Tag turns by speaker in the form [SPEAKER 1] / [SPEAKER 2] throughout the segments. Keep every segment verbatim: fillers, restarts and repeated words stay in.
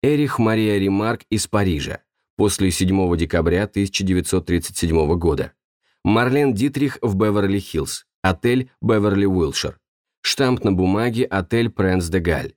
[SPEAKER 1] Эрих Мария Ремарк из Парижа, после седьмого декабря тысяча девятьсот тридцать седьмого года. Марлен Дитрих в Беверли-Хиллз, отель Беверли-Уилшир. Штамп на бумаге отель Пренс де Галь.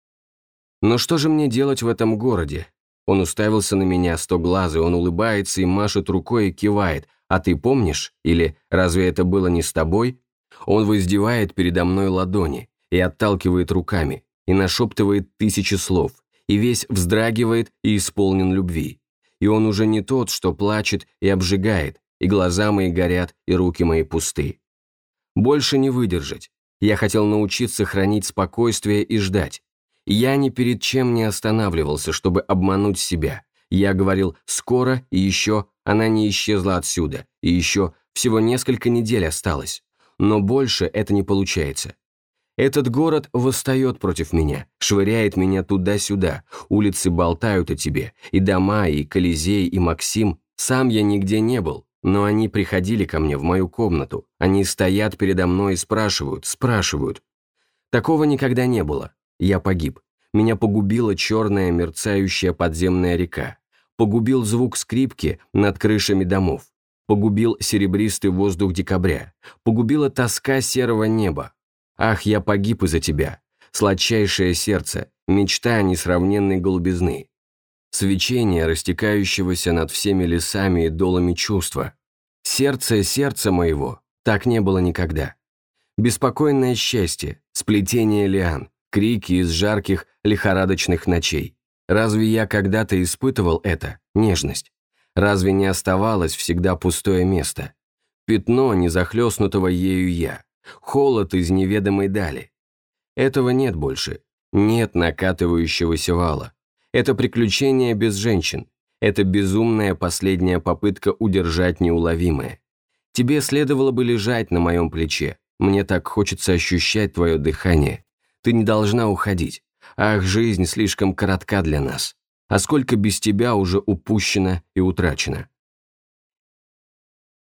[SPEAKER 1] Но что же мне делать в этом городе? Он уставился на меня стоглазый, он улыбается и машет рукой и кивает. А ты помнишь? Или разве это было не с тобой? Он воздевает передо мной ладони и отталкивает руками, и нашептывает тысячи слов, и весь вздрагивает и исполнен любви. И он уже не тот, что плачет и обжигает, и глаза мои горят, и руки мои пусты. Больше не выдержать. Я хотел научиться хранить спокойствие и ждать. Я ни перед чем не останавливался, чтобы обмануть себя. Я говорил «скоро» и еще она не исчезла отсюда, и еще всего несколько недель осталось. Но больше это не получается. Этот город восстает против меня, швыряет меня туда-сюда, улицы болтают о тебе, и дома, и Колизей, и Максим. Сам я нигде не был, но они приходили ко мне в мою комнату, они стоят передо мной и спрашивают, спрашивают. Такого никогда не было. Я погиб. Меня погубила черная мерцающая подземная река. Погубил звук скрипки над крышами домов. Погубил серебристый воздух декабря. Погубила тоска серого неба. Ах, я погиб из-за тебя, сладчайшее сердце, мечта несравненной голубизны. Свечение, растекающегося над всеми лесами и долами чувства. Сердце сердца моего, так не было никогда. Беспокойное счастье, сплетение лиан, крики из жарких лихорадочных ночей. Разве я когда-то испытывал это, нежность? Разве не оставалось всегда пустое место? Пятно незахлестнутого ею я. Холод из неведомой дали. Этого нет больше. Нет накатывающегося вала. Это приключение без женщин. Это безумная последняя попытка удержать неуловимое. Тебе следовало бы лежать на моем плече. Мне так хочется ощущать твое дыхание. Ты не должна уходить. Ах, жизнь слишком коротка для нас. А сколько без тебя уже упущено и утрачено.